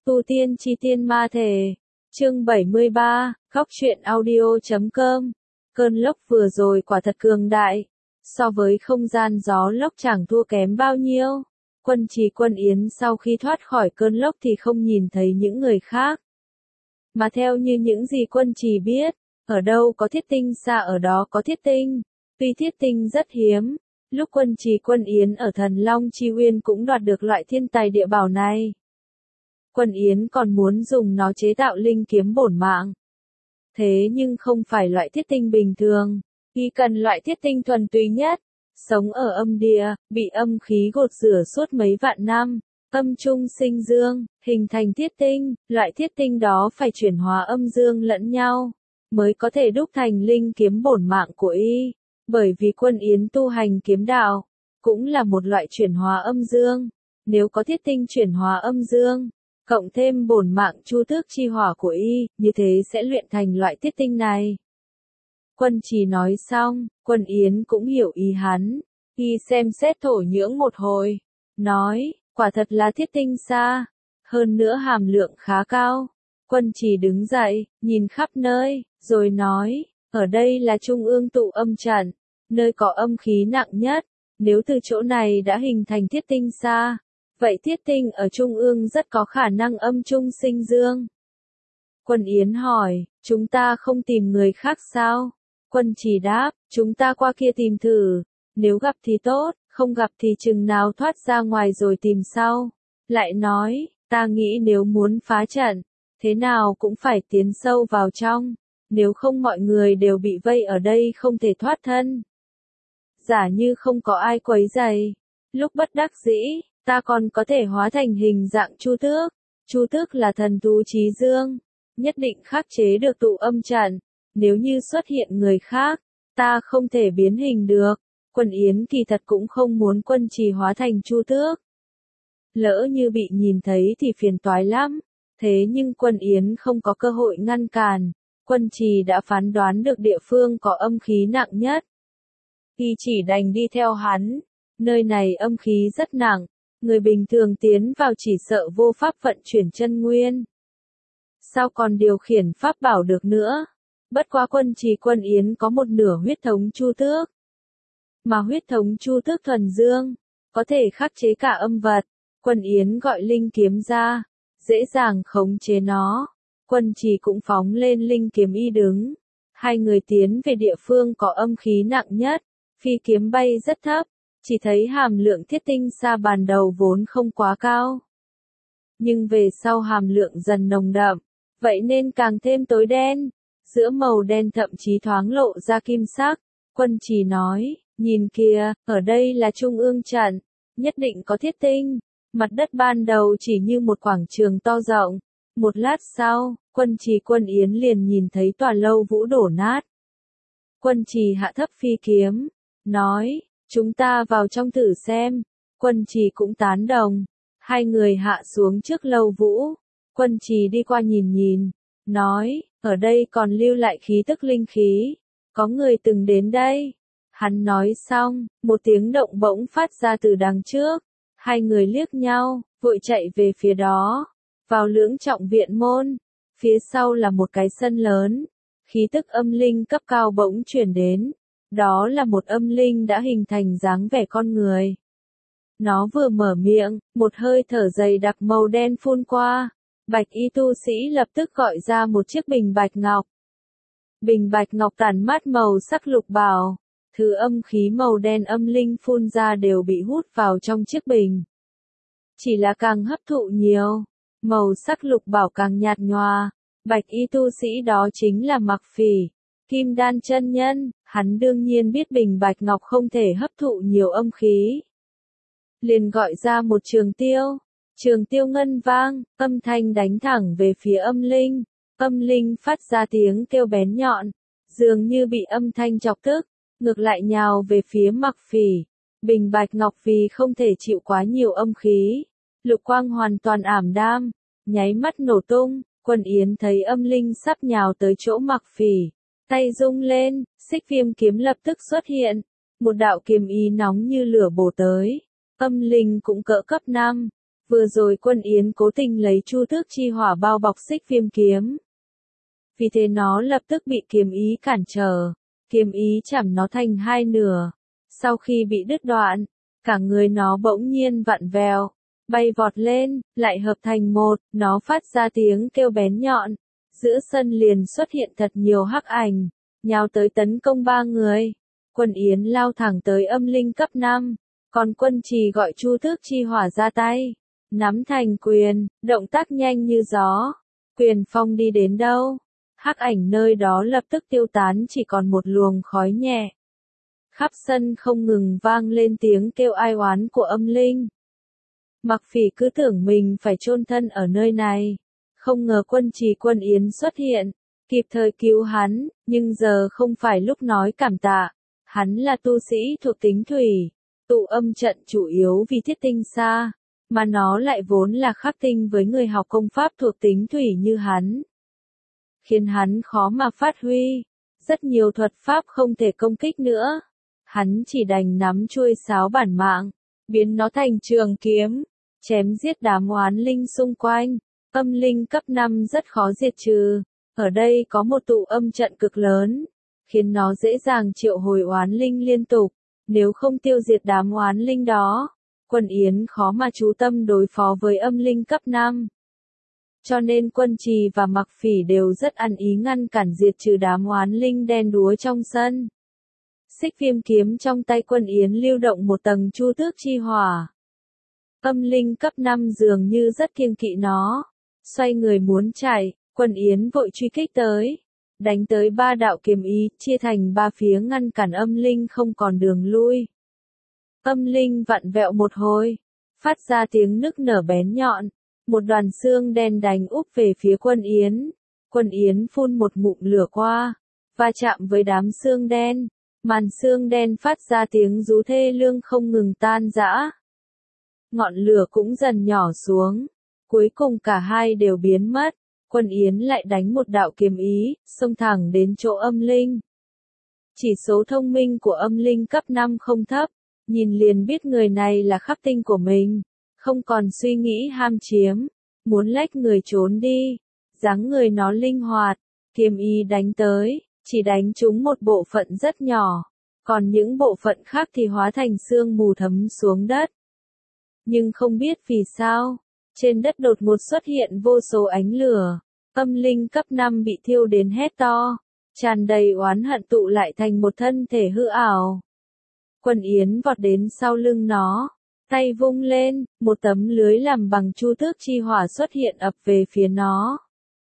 Tu tiên chi tiên ma thể. Chương 73, Góc truyện audio.com. Cơn lốc vừa rồi quả thật cường đại. So với không gian gió lốc chẳng thua kém bao nhiêu. Quân Trì Quân Yến sau khi thoát khỏi cơn lốc thì không nhìn thấy những người khác. Mà theo như những gì Quân Trì biết, ở đâu có thiết tinh xa ở đó có thiết tinh. Tuy thiết tinh rất hiếm, lúc Quân Trì Quân Yến ở Thần Long Chi Uyên cũng đoạt được loại thiên tài địa bảo này. Quân Yến còn muốn dùng nó chế tạo linh kiếm bổn mạng. Thế nhưng không phải loại thiết tinh bình thường, y cần loại thiết tinh thuần túy nhất, sống ở âm địa, bị âm khí gột rửa suốt mấy vạn năm, âm trung sinh dương, hình thành thiết tinh, loại thiết tinh đó phải chuyển hóa âm dương lẫn nhau, mới có thể đúc thành linh kiếm bổn mạng của y, bởi vì Quân Yến tu hành kiếm đạo, cũng là một loại chuyển hóa âm dương, nếu có thiết tinh chuyển hóa âm dương, cộng thêm bổn mạng chu tước chi hỏa của y, như thế sẽ luyện thành loại thiết tinh này. Quân Trì nói xong, Quân Yến cũng hiểu ý hắn, y xem xét thổ nhưỡng một hồi, nói, quả thật là thiết tinh xa, hơn nữa hàm lượng khá cao. Quân Trì đứng dậy, nhìn khắp nơi, rồi nói, ở đây là trung ương tụ âm trận, nơi có âm khí nặng nhất, nếu từ chỗ này đã hình thành thiết tinh xa, vậy thiết tinh ở trung ương rất có khả năng âm trung sinh dương. Quân Yến hỏi, chúng ta không tìm người khác sao? Quân Trì đáp, chúng ta qua kia tìm thử, nếu gặp thì tốt, không gặp thì chừng nào thoát ra ngoài rồi tìm sau. Lại nói, ta nghĩ nếu muốn phá trận, thế nào cũng phải tiến sâu vào trong, nếu không mọi người đều bị vây ở đây không thể thoát thân. Giả như không có ai quấy rầy, lúc bất đắc dĩ, ta còn có thể hóa thành hình dạng Chu Tước. Chu Tước là thần thú chí dương, nhất định khắc chế được tụ âm trận. Nếu như xuất hiện người khác, ta không thể biến hình được. Quân Yến kỳ thật cũng không muốn Quân Trì hóa thành Chu Tước. Lỡ như bị nhìn thấy thì phiền toái lắm. Thế nhưng Quân Yến không có cơ hội ngăn cản. Quân Trì đã phán đoán được địa phương có âm khí nặng nhất. Y chỉ đành đi theo hắn. Nơi này âm khí rất nặng. Người bình thường tiến vào chỉ sợ vô pháp vận chuyển chân nguyên. Sao còn điều khiển pháp bảo được nữa? Bất quá Quân Trì Quân Yến có một nửa huyết thống Chu Tước. Mà huyết thống Chu Tước thuần dương, có thể khắc chế cả âm vật. Quân Yến gọi linh kiếm ra, dễ dàng khống chế nó. Quân Trì cũng phóng lên linh kiếm y đứng. Hai người tiến về địa phương có âm khí nặng nhất, phi kiếm bay rất thấp. Chỉ thấy hàm lượng thiết tinh xa ban đầu vốn không quá cao. Nhưng về sau hàm lượng dần nồng đậm, vậy nên càng thêm tối đen. Giữa màu đen thậm chí thoáng lộ ra kim sắc. Quân Trì nói, nhìn kìa, ở đây là trung ương trận, nhất định có thiết tinh. Mặt đất ban đầu chỉ như một quảng trường to rộng. Một lát sau, Quân Trì Quân Yến liền nhìn thấy tòa lâu vũ đổ nát. Quân Trì hạ thấp phi kiếm, nói, chúng ta vào trong thử xem. Quân Trì cũng tán đồng. Hai người hạ xuống trước lâu vũ. Quân Trì đi qua nhìn, nói, ở đây còn lưu lại khí tức linh khí. Có người từng đến đây. Hắn nói xong, một tiếng động bỗng phát ra từ đằng trước. Hai người liếc nhau, vội chạy về phía đó. Vào lưỡng trọng viện môn. Phía sau là một cái sân lớn. Khí tức âm linh cấp cao bỗng chuyển đến. Đó là một âm linh đã hình thành dáng vẻ con người. Nó vừa mở miệng, một hơi thở dày đặc màu đen phun qua. Bạch y tu sĩ lập tức gọi ra một chiếc bình bạch ngọc. Bình bạch ngọc tản mát màu sắc lục bảo. Thứ âm khí màu đen âm linh phun ra đều bị hút vào trong chiếc bình. Chỉ là càng hấp thụ nhiều, màu sắc lục bảo càng nhạt nhòa. Bạch y tu sĩ đó chính là Mặc Phỉ, Kim Đan chân nhân. Hắn đương nhiên biết bình bạch ngọc không thể hấp thụ nhiều âm khí. Liền gọi ra một trường tiêu ngân vang, âm thanh đánh thẳng về phía âm linh. Âm linh phát ra tiếng kêu bén nhọn, dường như bị âm thanh chọc tức, ngược lại nhào về phía Mặc Phỉ. Bình bạch ngọc vì không thể chịu quá nhiều âm khí, lục quang hoàn toàn ảm đạm, nháy mắt nổ tung. Quân Yến thấy âm linh sắp nhào tới chỗ Mặc Phỉ, tay rung lên, xích viêm kiếm lập tức xuất hiện, một đạo kiếm ý nóng như lửa bổ tới. Âm linh cũng cỡ cấp 5, Vừa rồi Quân Yến cố tình lấy Chu Tước Chi Hỏa bao bọc Xích Viêm kiếm. Vì thế nó lập tức bị kiếm ý cản trở, kiếm ý chảm nó thành hai nửa. Sau khi bị đứt đoạn, cả người nó bỗng nhiên vặn vẹo, bay vọt lên, lại hợp thành một, nó phát ra tiếng kêu bén nhọn. Giữa sân liền xuất hiện thật nhiều hắc ảnh, nhào tới tấn công ba người. Quân Yến lao thẳng tới âm linh cấp 5, còn Quân Trì gọi Chu Tước Chi Hỏa ra tay, nắm thành quyền, động tác nhanh như gió. Quyền phong đi đến đâu, hắc ảnh nơi đó lập tức tiêu tán, chỉ còn một luồng khói nhẹ. Khắp sân không ngừng vang lên tiếng kêu ai oán của âm linh. Mặc Phỉ cứ tưởng mình phải chôn thân ở nơi này, không ngờ Quân Trì Quân Yến xuất hiện, kịp thời cứu hắn, nhưng giờ không phải lúc nói cảm tạ. Hắn là tu sĩ thuộc tính thủy, tụ âm trận chủ yếu vì thiết tinh xa, mà nó lại vốn là khắc tinh với người học công pháp thuộc tính thủy như hắn, khiến hắn khó mà phát huy, rất nhiều thuật pháp không thể công kích nữa. Hắn chỉ đành nắm chuôi sáo bản mạng, biến nó thành trường kiếm, chém giết đám oán linh xung quanh. Âm linh cấp 5 rất khó diệt trừ, ở đây có một tụ âm trận cực lớn, khiến nó dễ dàng triệu hồi oán linh liên tục. Nếu không tiêu diệt đám oán linh đó, Quân Yến khó mà chú tâm đối phó với âm linh cấp 5. Cho nên Quân Trì và Mặc Phỉ đều rất ăn ý ngăn cản diệt trừ đám oán linh đen đúa trong sân. Xích Viêm kiếm trong tay Quân Yến lưu động một tầng Chu Tước Chi Hỏa. Âm linh cấp 5 dường như rất kiêng kỵ nó, xoay người muốn chạy, Quân Yến vội truy kích tới, đánh tới ba đạo kiếm ý, chia thành ba phía ngăn cản âm linh không còn đường lui. Âm linh vặn vẹo một hồi, phát ra tiếng nức nở bén nhọn, một đoàn xương đen đánh úp về phía Quân Yến. Quân Yến phun một ngụm lửa qua, va chạm với đám xương đen, màn xương đen phát ra tiếng rú thê lương không ngừng tan rã. Ngọn lửa cũng dần nhỏ xuống, cuối cùng cả hai đều biến mất. Quân Yến lại đánh một đạo kiếm ý, xông thẳng đến chỗ âm linh. Chỉ số thông minh của âm linh cấp 5 không thấp, nhìn liền biết người này là khắc tinh của mình, không còn suy nghĩ ham chiếm, muốn lách người trốn đi. Dáng người nó linh hoạt, kiếm ý đánh tới, chỉ đánh trúng một bộ phận rất nhỏ, còn những bộ phận khác thì hóa thành sương mù thấm xuống đất. Nhưng không biết vì sao, trên đất đột ngột xuất hiện vô số ánh lửa. Âm linh cấp 5 bị thiêu đến hét to, tràn đầy oán hận tụ lại thành một thân thể hư ảo. Quân Yến vọt đến sau lưng nó, tay vung lên, một tấm lưới làm bằng Chu Tước Chi Hỏa xuất hiện ập về phía nó.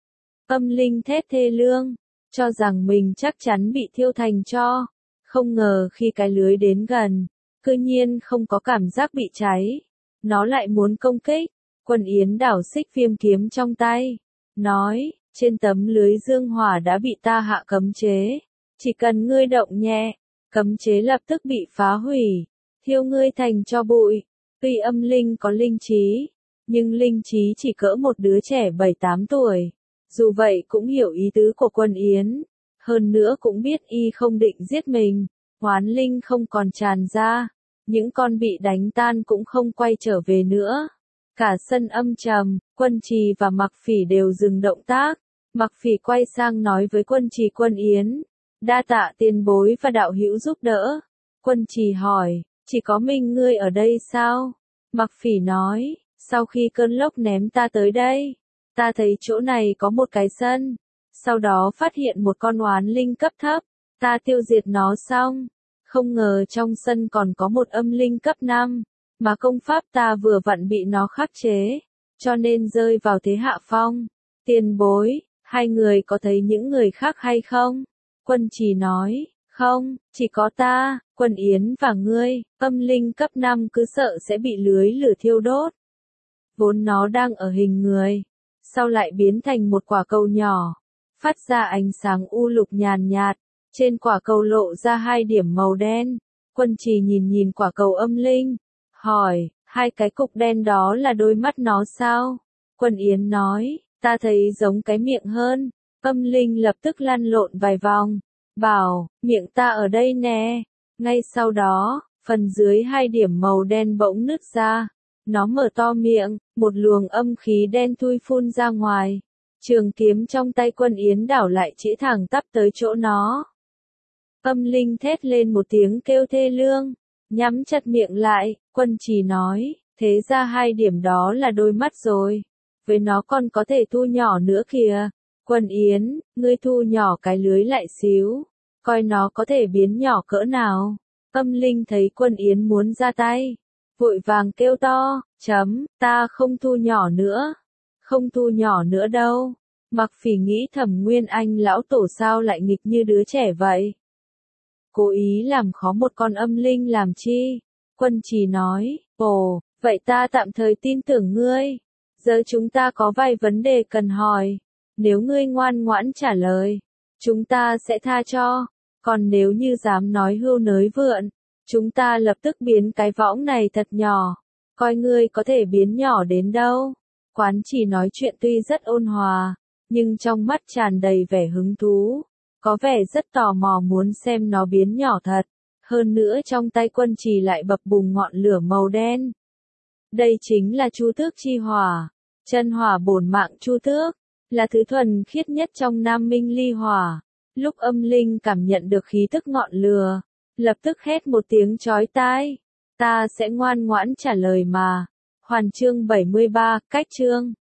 Âm linh thét thê lương, cho rằng mình chắc chắn bị thiêu thành tro, không ngờ khi cái lưới đến gần, cư nhiên không có cảm giác bị cháy, nó lại muốn công kích. Quân Yến đảo Xích Viêm kiếm trong tay, nói, trên tấm lưới dương hỏa đã bị ta hạ cấm chế, chỉ cần ngươi động nhẹ, cấm chế lập tức bị phá hủy, thiêu ngươi thành tro bụi. Tuy âm linh có linh trí, nhưng linh trí chỉ cỡ một đứa trẻ 7-8 tuổi, dù vậy cũng hiểu ý tứ của Quân Yến, hơn nữa cũng biết y không định giết mình, oán linh không còn tràn ra, những con bị đánh tan cũng không quay trở về nữa. Cả sân âm trầm, Quân Trì và Mặc Phỉ đều dừng động tác. Mặc Phỉ quay sang nói với Quân Trì Quân Yến, đa tạ tiền bối và đạo hữu giúp đỡ. Quân Trì hỏi, chỉ có mình ngươi ở đây sao? Mặc Phỉ nói, sau khi cơn lốc ném ta tới đây, ta thấy chỗ này có một cái sân, sau đó phát hiện một con oán linh cấp thấp, ta tiêu diệt nó xong, không ngờ trong sân còn có một âm linh cấp 5. Mà công pháp ta vừa vặn bị nó khắc chế, cho nên rơi vào thế hạ phong. Tiền bối, hai người có thấy những người khác hay không? Quân Trì nói, không, chỉ có ta, Quân Yến và ngươi. Âm linh cấp 5 cứ sợ sẽ bị lưới lửa thiêu đốt. Vốn nó đang ở hình người, sau lại biến thành một quả cầu nhỏ, phát ra ánh sáng u lục nhàn nhạt, trên quả cầu lộ ra hai điểm màu đen. Quân Trì nhìn nhìn quả cầu âm linh, hỏi, hai cái cục đen đó là đôi mắt nó sao? Quân Yến nói, ta thấy giống cái miệng hơn. Âm linh lập tức lăn lộn vài vòng, bảo, miệng ta ở đây nè. Ngay sau đó, phần dưới hai điểm màu đen bỗng nứt ra, Nó mở to miệng, một luồng âm khí đen thui phun ra ngoài. Trường kiếm trong tay Quân Yến đảo lại chĩa thẳng tắp tới chỗ nó. Âm linh thét lên một tiếng kêu thê lương, nhắm chặt miệng lại, Quân Trì nói, thế ra hai điểm đó là đôi mắt rồi. Với nó còn có thể thu nhỏ nữa kìa. Quân Yến, ngươi thu nhỏ cái lưới lại xíu, coi nó có thể biến nhỏ cỡ nào. Âm linh thấy Quân Yến muốn ra tay, vội vàng kêu to, ta không thu nhỏ nữa. Không thu nhỏ nữa đâu. Mặc Phỉ nghĩ thầm Nguyên Anh lão tổ sao lại nghịch như đứa trẻ vậy. Cố ý làm khó một con âm linh làm chi? Quân Trì nói, ồ, vậy ta tạm thời tin tưởng ngươi. Giờ chúng ta có vài vấn đề cần hỏi. Nếu ngươi ngoan ngoãn trả lời, chúng ta sẽ tha cho. Còn nếu như dám nói hưu nới vượn, chúng ta lập tức biến cái võng này thật nhỏ. Coi ngươi có thể biến nhỏ đến đâu. Quán Trì nói chuyện tuy rất ôn hòa, nhưng trong mắt tràn đầy vẻ hứng thú. Có vẻ rất tò mò muốn xem nó biến nhỏ thật. Hơn nữa trong tay Quân Trì lại bập bùng ngọn lửa màu đen. Đây chính là Chu Tước chi hỏa. Chân hỏa bổn mạng Chu Tước, là thứ thuần khiết nhất trong Nam Minh ly hỏa. Lúc âm linh cảm nhận được khí tức ngọn lửa, lập tức hét một tiếng chói tai. Ta sẽ ngoan ngoãn trả lời mà. Hoàn chương 73, cách chương.